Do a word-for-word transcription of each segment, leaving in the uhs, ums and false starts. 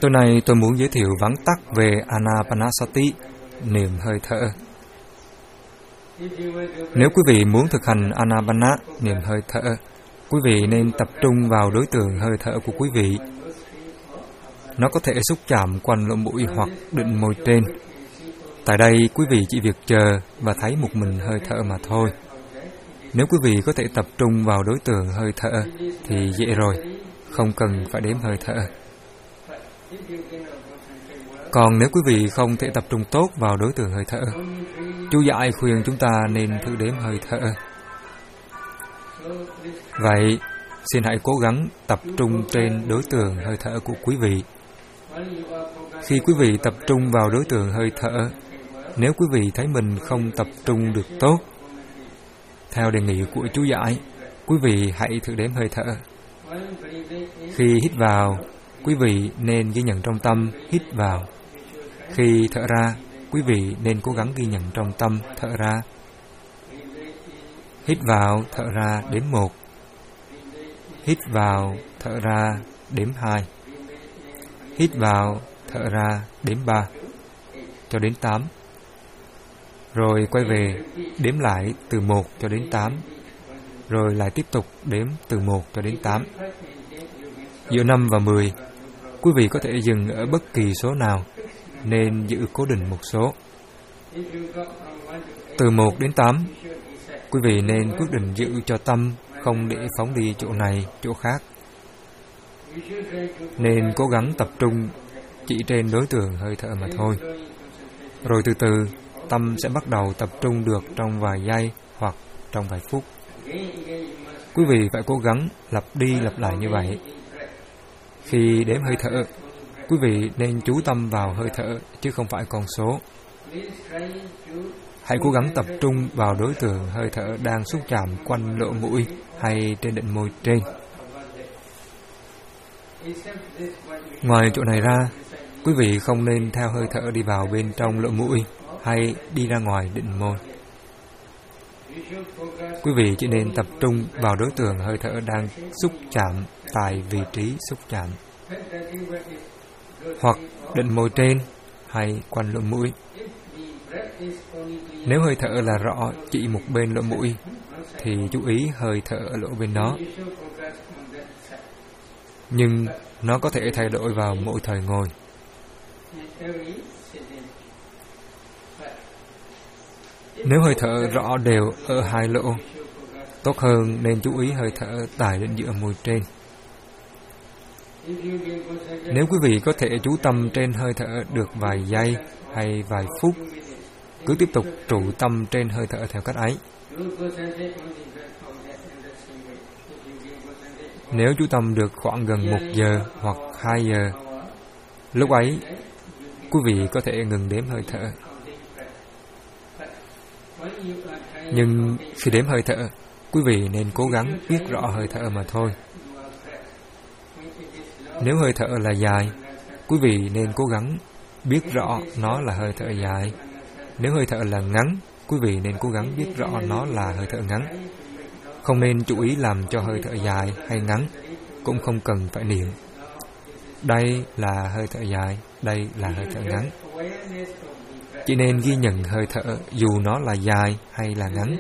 Tối nay tôi muốn giới thiệu vắn tắt về Anapanasati, niệm hơi thở. Nếu quý vị muốn thực hành Anapana, niệm hơi thở, quý vị nên tập trung vào đối tượng hơi thở của quý vị. Nó có thể xúc chạm quanh lỗ mũi hoặc định môi trên. Tại đây, quý vị chỉ việc chờ và thấy một mình hơi thở mà thôi. Nếu quý vị có thể tập trung vào đối tượng hơi thở thì dễ rồi, không cần phải đếm hơi thở. Còn nếu quý vị không thể tập trung tốt vào đối tượng hơi thở, chú giải khuyên chúng ta nên thử đếm hơi thở. Vậy, xin hãy cố gắng tập trung trên đối tượng hơi thở của quý vị. Khi quý vị tập trung vào đối tượng hơi thở, nếu quý vị thấy mình không tập trung được tốt, theo đề nghị của chú giải, quý vị hãy thử đếm hơi thở. Khi hít vào, quý vị nên ghi nhận trong tâm hít vào. Khi thở ra, quý vị nên cố gắng ghi nhận trong tâm thở ra. Hít vào, thở ra, đếm một. Hít vào, thở ra, đếm hai. Hít vào, thở ra, đếm ba, cho đến tám. Rồi quay về, đếm lại từ một cho đến tám. Rồi lại tiếp tục đếm từ một cho đến tám. Giữa năm và mười, quý vị có thể dừng ở bất kỳ số nào, nên giữ cố định một số. Từ một đến tám, quý vị nên quyết định giữ cho tâm không để phóng đi chỗ này, chỗ khác. Nên cố gắng tập trung chỉ trên đối tượng hơi thở mà thôi. Rồi từ từ, tâm sẽ bắt đầu tập trung được trong vài giây hoặc trong vài phút. Quý vị phải cố gắng lặp đi lặp lại như vậy. Khi đếm hơi thở, quý vị nên chú tâm vào hơi thở chứ không phải con số. Hãy cố gắng tập trung vào đối tượng hơi thở đang xúc chạm quanh lỗ mũi hay trên định môi trên. Ngoài chỗ này ra, quý vị không nên theo hơi thở đi vào bên trong lỗ mũi hay đi ra ngoài định môi. Quý vị chỉ nên tập trung vào đối tượng hơi thở đang xúc chạm tại vị trí xúc chạm, hoặc định môi trên hay quanh lỗ mũi. Nếu hơi thở là rõ chỉ một bên lỗ mũi, thì chú ý hơi thở ở lỗ bên đó. Nhưng nó có thể thay đổi vào mỗi thời ngồi. Nếu hơi thở rõ đều ở hai lỗ, tốt hơn nên chú ý hơi thở tại đến giữa môi trên. Nếu quý vị có thể chú tâm trên hơi thở được vài giây hay vài phút, cứ tiếp tục trụ tâm trên hơi thở theo cách ấy. Nếu chú tâm được khoảng gần một giờ hoặc hai giờ, lúc ấy quý vị có thể ngừng đếm hơi thở. Nhưng khi đếm hơi thở, quý vị nên cố gắng biết rõ hơi thở mà thôi. Nếu hơi thở là dài, quý vị nên cố gắng biết rõ nó là hơi thở dài. Nếu hơi thở là ngắn, quý vị nên cố gắng biết rõ nó là hơi thở ngắn. Không nên chú ý làm cho hơi thở dài hay ngắn, cũng không cần phải niệm. Đây là hơi thở dài, đây là hơi thở ngắn. Chỉ nên ghi nhận hơi thở dù nó là dài hay là ngắn.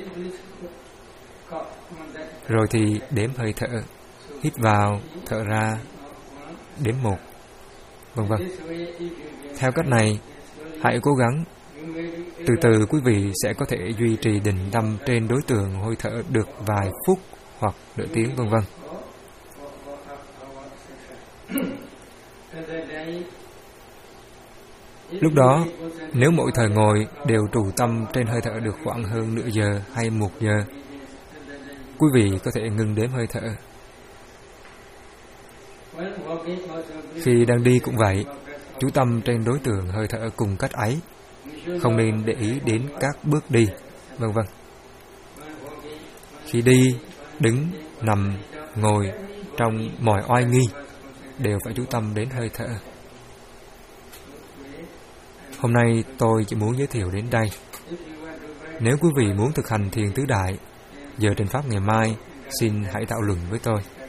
Rồi thì đếm hơi thở, hít vào, thở ra, đếm một, vân vân. Theo cách này, hãy cố gắng. Từ từ quý vị sẽ có thể duy trì định tâm trên đối tượng hơi thở được vài phút hoặc nửa tiếng, vân vân. Lúc đó, nếu mỗi thời ngồi đều trụ tâm trên hơi thở được khoảng hơn nửa giờ hay một giờ, quý vị có thể ngừng đếm hơi thở. Khi đang đi cũng vậy, chú tâm trên đối tượng hơi thở cùng cách ấy, không nên để ý đến các bước đi, vân vân. Khi đi, đứng, nằm, ngồi, trong mọi oai nghi, đều phải chú tâm đến hơi thở. Hôm nay tôi chỉ muốn giới thiệu đến đây. Nếu quý vị muốn thực hành thiền tứ đại, giờ trình pháp ngày mai, xin hãy thảo luận với tôi.